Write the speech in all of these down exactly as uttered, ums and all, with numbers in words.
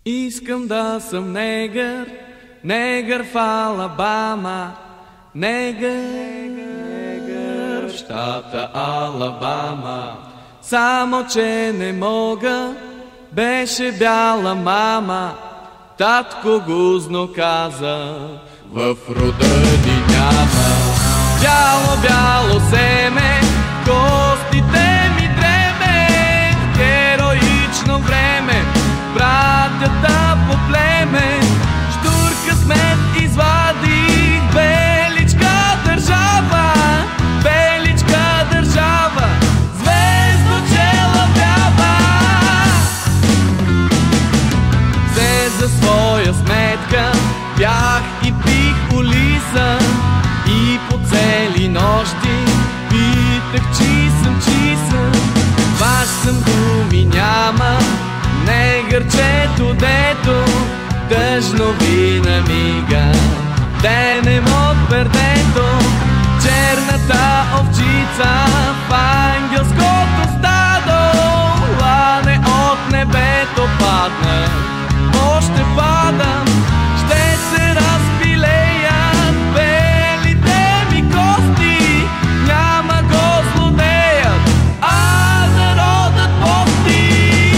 Искам да съм негър, негър в Алабама, негър, негър в щата Алабама. Само че не мога, беше бяла мама, татко гузно каза, в рода ни няма. Бяло, бяло семе, костите ми дреме, героично време, братята по племе, щур късмет извадих, беличка държава, беличка държава, звездо чела бява. Взе за своя сметка, бях и пих улиса, и по цели нощи питах, чи съм, чи съм. Ваш съм, думи няма, негърчето, дето тъжно ви намига денем от пердето. Черната овчица в ангелското стадо, лане от небето падна, още падам, ще се разпилеят белите ми кости, няма го злодеят, а народът пости.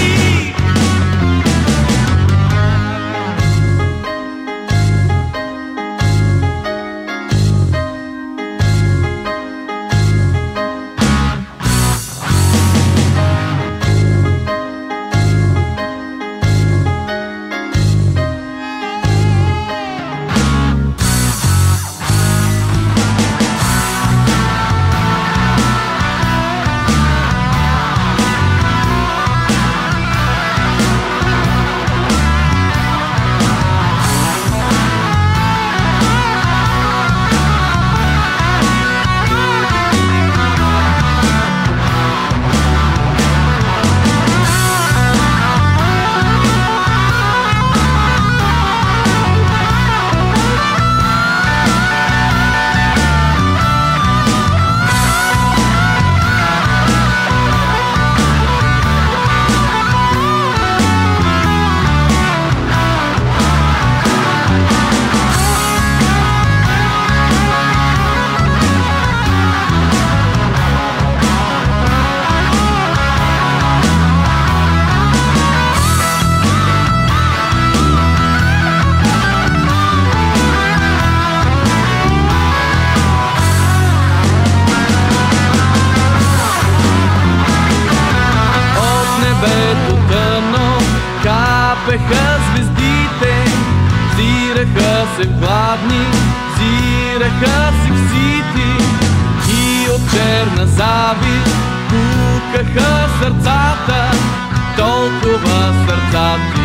Капеха звездите, взираха се в гладни, взираха се в сити, и от черна завист пукаха сърцата, толкова сърцата.